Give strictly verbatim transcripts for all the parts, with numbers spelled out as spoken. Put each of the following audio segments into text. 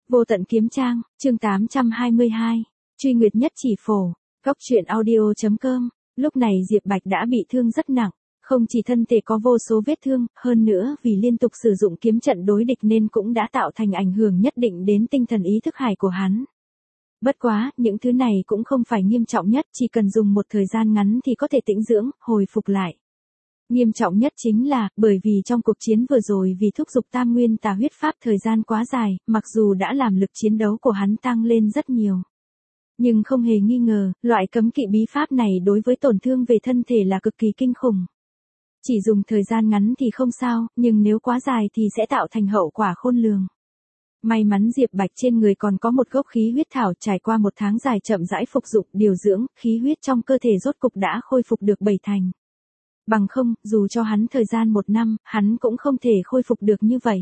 Vô tận kiếm trang, chương tám trăm hai mươi hai, truy nguyệt nhất chỉ phổ, góc truyện audio.com, lúc này Diệp Bạch đã bị thương rất nặng, không chỉ thân thể có vô số vết thương, hơn nữa vì liên tục sử dụng kiếm trận đối địch nên cũng đã tạo thành ảnh hưởng nhất định đến tinh thần ý thức hải của hắn. Bất quá, những thứ này cũng không phải nghiêm trọng nhất, chỉ cần dùng một thời gian ngắn thì có thể tĩnh dưỡng, hồi phục lại. Nghiêm trọng nhất chính là, bởi vì trong cuộc chiến vừa rồi vì thúc giục tam nguyên tà huyết pháp thời gian quá dài, mặc dù đã làm lực chiến đấu của hắn tăng lên rất nhiều. Nhưng không hề nghi ngờ, loại cấm kỵ bí pháp này đối với tổn thương về thân thể là cực kỳ kinh khủng. Chỉ dùng thời gian ngắn thì không sao, nhưng nếu quá dài thì sẽ tạo thành hậu quả khôn lường. May mắn Diệp Bạch trên người còn có một gốc khí huyết thảo, trải qua một tháng dài chậm rãi phục dụng, điều dưỡng, khí huyết trong cơ thể rốt cục đã khôi phục được bảy thành. Bằng không, dù cho hắn thời gian một năm, hắn cũng không thể khôi phục được như vậy.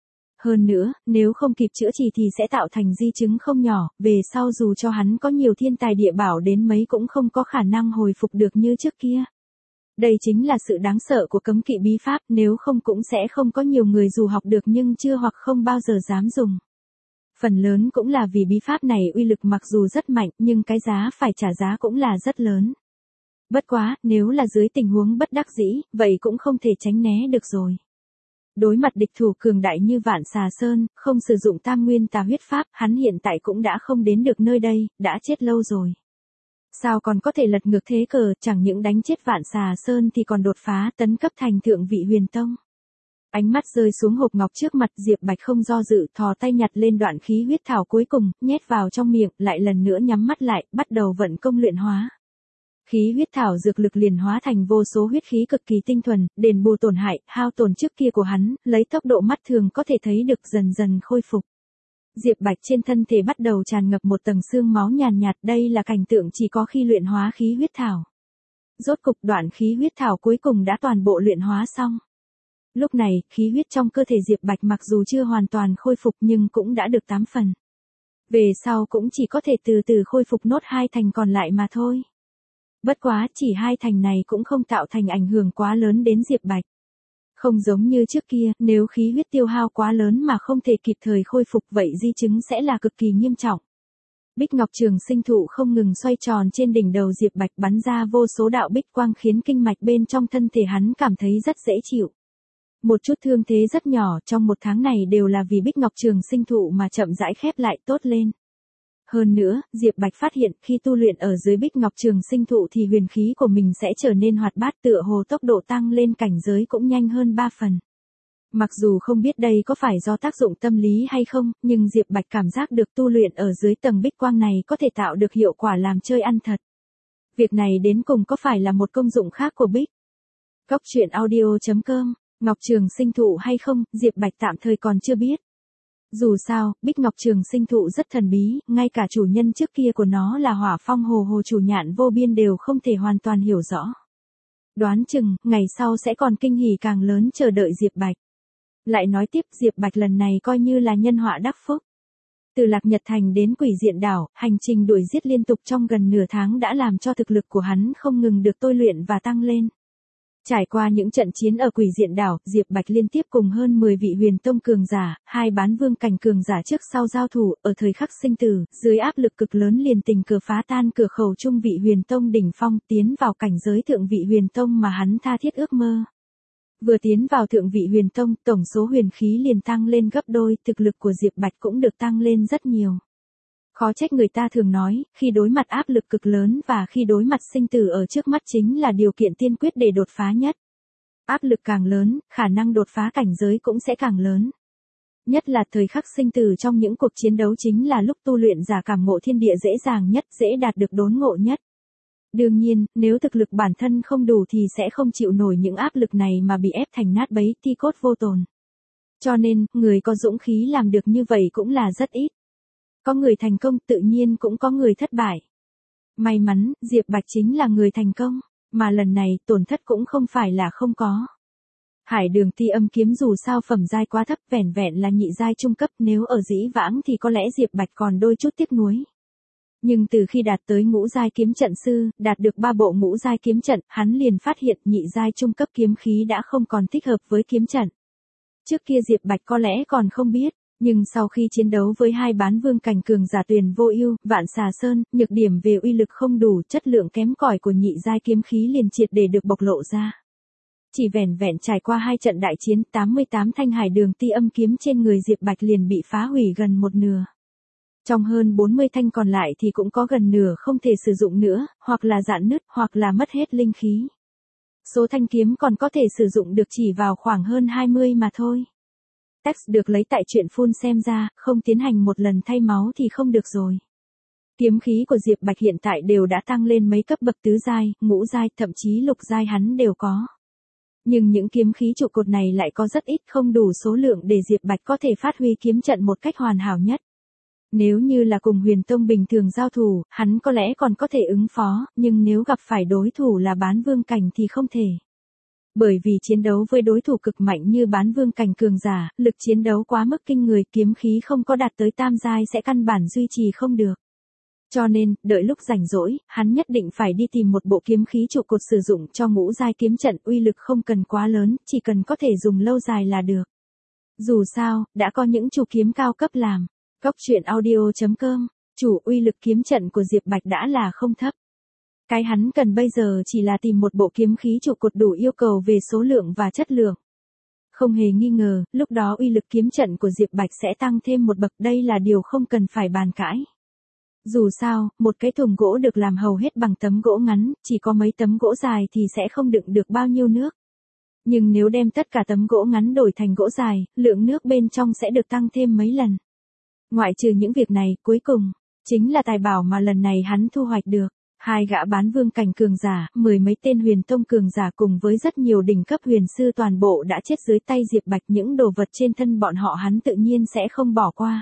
Hơn nữa, nếu không kịp chữa trị thì sẽ tạo thành di chứng không nhỏ, về sau dù cho hắn có nhiều thiên tài địa bảo đến mấy cũng không có khả năng hồi phục được như trước kia. Đây chính là sự đáng sợ của cấm kỵ bí pháp, nếu không cũng sẽ không có nhiều người dù học được nhưng chưa hoặc không bao giờ dám dùng. Phần lớn cũng là vì bí pháp này uy lực mặc dù rất mạnh nhưng cái giá phải trả giá cũng là rất lớn. Bất quá, nếu là dưới tình huống bất đắc dĩ, vậy cũng không thể tránh né được rồi. Đối mặt địch thủ cường đại như Vạn Xà Sơn, không sử dụng tam nguyên tà huyết pháp, hắn hiện tại cũng đã không đến được nơi đây, đã chết lâu rồi. Sao còn có thể lật ngược thế cờ, chẳng những đánh chết Vạn Xà Sơn thì còn đột phá tấn cấp thành thượng vị huyền tông. Ánh mắt rơi xuống hộp ngọc trước mặt, Diệp Bạch không do dự, thò tay nhặt lên đoạn khí huyết thảo cuối cùng, nhét vào trong miệng, lại lần nữa nhắm mắt lại, bắt đầu vận công luyện hóa. Khí huyết thảo dược lực liền hóa thành vô số huyết khí cực kỳ tinh thuần, đền bù tổn hại, hao tổn trước kia của hắn, lấy tốc độ mắt thường có thể thấy được dần dần khôi phục. Diệp Bạch trên thân thể bắt đầu tràn ngập một tầng xương máu nhàn nhạt, đây là cảnh tượng chỉ có khi luyện hóa khí huyết thảo. Rốt cục đoạn khí huyết thảo cuối cùng đã toàn bộ luyện hóa xong. Lúc này, khí huyết trong cơ thể Diệp Bạch mặc dù chưa hoàn toàn khôi phục nhưng cũng đã được tám phần. Về sau cũng chỉ có thể từ từ khôi phục nốt hai thành còn lại mà thôi. Bất quá, chỉ hai thành này cũng không tạo thành ảnh hưởng quá lớn đến Diệp Bạch. Không giống như trước kia, nếu khí huyết tiêu hao quá lớn mà không thể kịp thời khôi phục vậy di chứng sẽ là cực kỳ nghiêm trọng. Bích Ngọc Trường Sinh Thụ không ngừng xoay tròn trên đỉnh đầu Diệp Bạch bắn ra vô số đạo bích quang khiến kinh mạch bên trong thân thể hắn cảm thấy rất dễ chịu. Một chút thương thế rất nhỏ trong một tháng này đều là vì Bích Ngọc Trường Sinh Thụ mà chậm rãi khép lại tốt lên. Hơn nữa, Diệp Bạch phát hiện khi tu luyện ở dưới Bích Ngọc Trường Sinh Thụ thì huyền khí của mình sẽ trở nên hoạt bát, tựa hồ tốc độ tăng lên cảnh giới cũng nhanh hơn ba phần. Mặc dù không biết đây có phải do tác dụng tâm lý hay không, nhưng Diệp Bạch cảm giác được tu luyện ở dưới tầng bích quang này có thể tạo được hiệu quả làm chơi ăn thật. Việc này đến cùng có phải là một công dụng khác của Bích? Góc truyện audio.com, Ngọc Trường Sinh Thụ hay không, Diệp Bạch tạm thời còn chưa biết. Dù sao, Bích Ngọc Trường Sinh Thụ rất thần bí, ngay cả chủ nhân trước kia của nó là Hỏa Phong Hồ Hồ Chủ Nhạn Vô Biên đều không thể hoàn toàn hiểu rõ. Đoán chừng, ngày sau sẽ còn kinh hỉ càng lớn chờ đợi Diệp Bạch. Lại nói tiếp, Diệp Bạch lần này coi như là nhân họa đắc phúc. Từ Lạc Nhật Thành đến Quỷ Diện Đảo, hành trình đuổi giết liên tục trong gần nửa tháng đã làm cho thực lực của hắn không ngừng được tôi luyện và tăng lên. Trải qua những trận chiến ở Quỷ Diện Đảo, Diệp Bạch liên tiếp cùng hơn mười vị huyền tông cường giả, hai bán vương cảnh cường giả trước sau giao thủ, ở thời khắc sinh tử, dưới áp lực cực lớn liền tình cờ phá tan cửa khẩu trung vị huyền tông đỉnh phong, tiến vào cảnh giới thượng vị huyền tông mà hắn tha thiết ước mơ. Vừa tiến vào thượng vị huyền tông, tổng số huyền khí liền tăng lên gấp đôi, thực lực của Diệp Bạch cũng được tăng lên rất nhiều. Khó trách người ta thường nói, khi đối mặt áp lực cực lớn và khi đối mặt sinh tử ở trước mắt chính là điều kiện tiên quyết để đột phá nhất. Áp lực càng lớn, khả năng đột phá cảnh giới cũng sẽ càng lớn. Nhất là thời khắc sinh tử trong những cuộc chiến đấu chính là lúc tu luyện giả cảm ngộ thiên địa dễ dàng nhất, dễ đạt được đốn ngộ nhất. Đương nhiên, nếu thực lực bản thân không đủ thì sẽ không chịu nổi những áp lực này mà bị ép thành nát bấy, thi cốt vô tồn. Cho nên, người có dũng khí làm được như vậy cũng là rất ít. Có người thành công tự nhiên cũng có người thất bại. May mắn, Diệp Bạch chính là người thành công, mà lần này tổn thất cũng không phải là không có. Hải Đường Ti Âm kiếm dù sao phẩm giai quá thấp, vẻn vẹn là nhị giai trung cấp, nếu ở dĩ vãng thì có lẽ Diệp Bạch còn đôi chút tiếc nuối. Nhưng từ khi đạt tới ngũ giai kiếm trận sư, đạt được ba bộ ngũ giai kiếm trận, hắn liền phát hiện nhị giai trung cấp kiếm khí đã không còn thích hợp với kiếm trận. Trước kia Diệp Bạch có lẽ còn không biết, Nhưng sau khi chiến đấu với hai bán vương cảnh cường giả Tuyền Vô Ưu, Vạn Xà Sơn, nhược điểm về uy lực không đủ, chất lượng kém cỏi của nhị giai kiếm khí liền triệt để được bộc lộ ra. Chỉ vẻn vẹn trải qua hai trận đại chiến, tám mươi tám thanh hải đường ti âm kiếm trên người Diệp Bạch liền bị phá hủy gần một nửa. Trong hơn bốn mươi thanh còn lại thì cũng có gần nửa không thể sử dụng nữa, hoặc là rạn nứt, hoặc là mất hết linh khí. Số thanh kiếm còn có thể sử dụng được chỉ vào khoảng hơn hai mươi mà thôi. Text được lấy tại truyện full xem ra, không tiến hành một lần thay máu thì không được rồi. Kiếm khí của Diệp Bạch hiện tại đều đã tăng lên mấy cấp bậc tứ giai, ngũ giai, thậm chí lục giai hắn đều có. Nhưng những kiếm khí trụ cột này lại có rất ít, không đủ số lượng để Diệp Bạch có thể phát huy kiếm trận một cách hoàn hảo nhất. Nếu như là cùng Huyền Tông bình thường giao thủ, hắn có lẽ còn có thể ứng phó, nhưng nếu gặp phải đối thủ là bán vương cảnh thì không thể. Bởi vì chiến đấu với đối thủ cực mạnh như bán vương cảnh cường giả, lực chiến đấu quá mức kinh người, kiếm khí không có đạt tới tam giai sẽ căn bản duy trì không được. Cho nên, đợi lúc rảnh rỗi, hắn nhất định phải đi tìm một bộ kiếm khí trụ cột sử dụng cho ngũ giai kiếm trận, uy lực không cần quá lớn, chỉ cần có thể dùng lâu dài là được. Dù sao, đã có những chủ kiếm cao cấp làm. Góc truyện audio chấm com, chủ uy lực kiếm trận của Diệp Bạch đã là không thấp. Cái hắn cần bây giờ chỉ là tìm một bộ kiếm khí trụ cột đủ yêu cầu về số lượng và chất lượng. Không hề nghi ngờ, lúc đó uy lực kiếm trận của Diệp Bạch sẽ tăng thêm một bậc, đây là điều không cần phải bàn cãi. Dù sao, một cái thùng gỗ được làm hầu hết bằng tấm gỗ ngắn, chỉ có mấy tấm gỗ dài thì sẽ không đựng được bao nhiêu nước. Nhưng nếu đem tất cả tấm gỗ ngắn đổi thành gỗ dài, lượng nước bên trong sẽ được tăng thêm mấy lần. Ngoại trừ những việc này, cuối cùng, chính là tài bảo mà lần này hắn thu hoạch được. Hai gã bán vương cảnh cường giả, mười mấy tên huyền tông cường giả cùng với rất nhiều đỉnh cấp huyền sư toàn bộ đã chết dưới tay Diệp Bạch, những đồ vật trên thân bọn họ hắn tự nhiên sẽ không bỏ qua.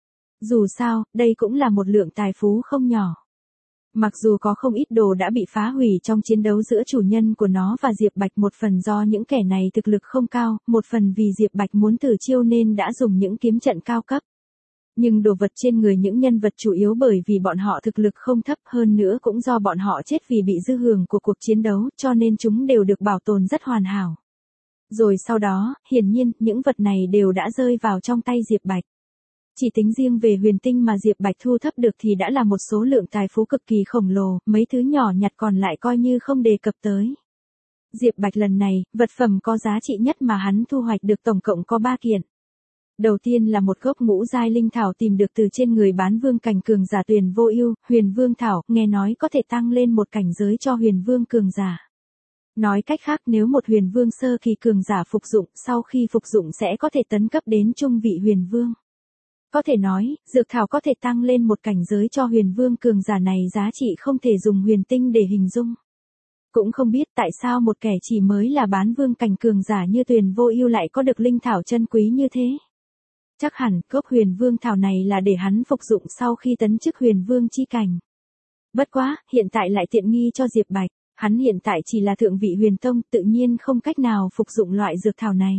Dù sao, đây cũng là một lượng tài phú không nhỏ. Mặc dù có không ít đồ đã bị phá hủy trong chiến đấu giữa chủ nhân của nó và Diệp Bạch, một phần do những kẻ này thực lực không cao, một phần vì Diệp Bạch muốn thử chiêu nên đã dùng những kiếm trận cao cấp. Nhưng đồ vật trên người những nhân vật chủ yếu bởi vì bọn họ thực lực không thấp, hơn nữa cũng do bọn họ chết vì bị dư hưởng của cuộc chiến đấu, cho nên chúng đều được bảo tồn rất hoàn hảo. Rồi sau đó, hiển nhiên, những vật này đều đã rơi vào trong tay Diệp Bạch. Chỉ tính riêng về huyền tinh mà Diệp Bạch thu thập được thì đã là một số lượng tài phú cực kỳ khổng lồ, mấy thứ nhỏ nhặt còn lại coi như không đề cập tới. Diệp Bạch lần này, vật phẩm có giá trị nhất mà hắn thu hoạch được tổng cộng có ba kiện. Đầu tiên là một gốc ngũ giai linh thảo tìm được từ trên người bán vương cảnh cường giả Tuyền Vô Ưu, Huyền Vương thảo, nghe nói có thể tăng lên một cảnh giới cho Huyền Vương cường giả. Nói cách khác, nếu một Huyền Vương sơ kỳ cường giả phục dụng, sau khi phục dụng sẽ có thể tấn cấp đến trung vị Huyền Vương. Có thể nói, dược thảo có thể tăng lên một cảnh giới cho Huyền Vương cường giả này, giá trị không thể dùng huyền tinh để hình dung. Cũng không biết tại sao một kẻ chỉ mới là bán vương cảnh cường giả như Tuyền Vô Ưu lại có được linh thảo chân quý như thế. Chắc hẳn, gốc Huyền Vương thảo này là để hắn phục dụng sau khi tấn chức Huyền Vương chi cảnh. Bất quá, hiện tại lại tiện nghi cho Diệp Bạch, hắn hiện tại chỉ là thượng vị huyền tông, tự nhiên không cách nào phục dụng loại dược thảo này.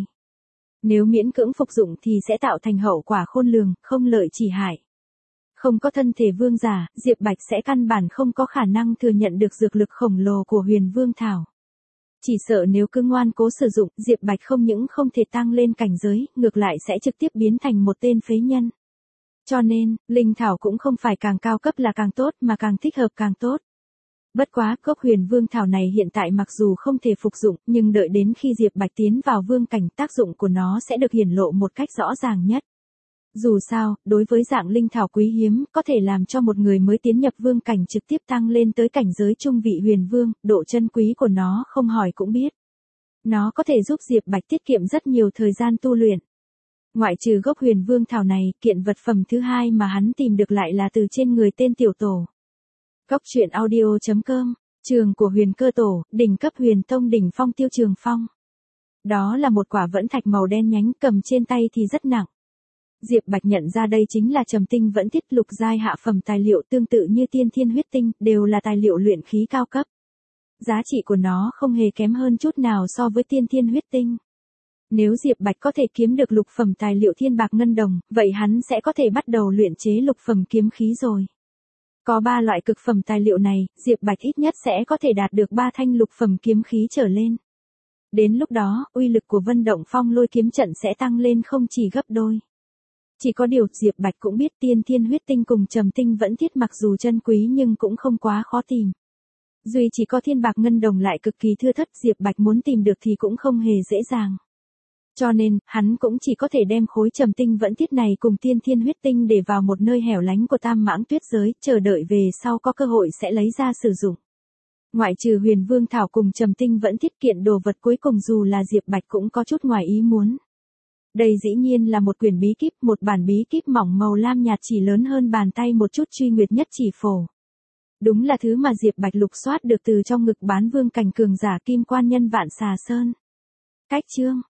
Nếu miễn cưỡng phục dụng thì sẽ tạo thành hậu quả khôn lường, không lợi chỉ hại. Không có thân thể vương giả, Diệp Bạch sẽ căn bản không có khả năng thừa nhận được dược lực khổng lồ của Huyền Vương thảo. Chỉ sợ nếu cứ ngoan cố sử dụng, Diệp Bạch không những không thể tăng lên cảnh giới, ngược lại sẽ trực tiếp biến thành một tên phế nhân. Cho nên, linh thảo cũng không phải càng cao cấp là càng tốt mà càng thích hợp càng tốt. Bất quá, gốc Huyền Vương thảo này hiện tại mặc dù không thể phục dụng, nhưng đợi đến khi Diệp Bạch tiến vào vương cảnh, tác dụng của nó sẽ được hiển lộ một cách rõ ràng nhất. Dù sao, đối với dạng linh thảo quý hiếm, có thể làm cho một người mới tiến nhập vương cảnh trực tiếp tăng lên tới cảnh giới trung vị Huyền Vương, độ chân quý của nó không hỏi cũng biết. Nó có thể giúp Diệp Bạch tiết kiệm rất nhiều thời gian tu luyện. Ngoại trừ gốc Huyền Vương thảo này, kiện vật phẩm thứ hai mà hắn tìm được lại là từ trên người tên tiểu tổ. Góc truyện audio chấm com, trường của Huyền Cơ Tổ, đỉnh cấp Huyền Tông đỉnh phong Tiêu Trường Phong. Đó là một quả vẫn thạch màu đen nhánh, cầm trên tay thì rất nặng. Diệp Bạch nhận ra đây chính là trầm tinh vẫn thiết, lục giai hạ phẩm tài liệu tương tự như tiên thiên huyết tinh, đều là tài liệu luyện khí cao cấp. Giá trị của nó không hề kém hơn chút nào so với tiên thiên huyết tinh. Nếu Diệp Bạch có thể kiếm được lục phẩm tài liệu thiên bạc ngân đồng, vậy hắn sẽ có thể bắt đầu luyện chế lục phẩm kiếm khí rồi. Có ba loại cực phẩm tài liệu này, Diệp Bạch ít nhất sẽ có thể đạt được ba thanh lục phẩm kiếm khí trở lên. Đến lúc đó, uy lực của Vân Động Phong Lôi kiếm trận sẽ tăng lên không chỉ gấp đôi. Chỉ có điều Diệp Bạch cũng biết tiên thiên huyết tinh cùng trầm tinh vẫn thiết mặc dù chân quý nhưng cũng không quá khó tìm. Duy chỉ có thiên bạc ngân đồng lại cực kỳ thưa thất, Diệp Bạch muốn tìm được thì cũng không hề dễ dàng. Cho nên, hắn cũng chỉ có thể đem khối trầm tinh vẫn thiết này cùng tiên thiên huyết tinh để vào một nơi hẻo lánh của Tam Mãng Tuyết giới, chờ đợi về sau có cơ hội sẽ lấy ra sử dụng. Ngoại trừ Huyền Vương Thảo cùng trầm tinh vẫn thiết, kiện đồ vật cuối cùng dù là Diệp Bạch cũng có chút ngoài ý muốn. Đây dĩ nhiên là một quyển bí kíp, một bản bí kíp mỏng màu lam nhạt chỉ lớn hơn bàn tay một chút, Truy Nguyệt Nhất Chỉ Phổ. Đúng là thứ mà Diệp Bạch lục soát được từ trong ngực Bán Vương cảnh cường giả Kim Quan Nhân Vạn Xà Sơn. Cách chương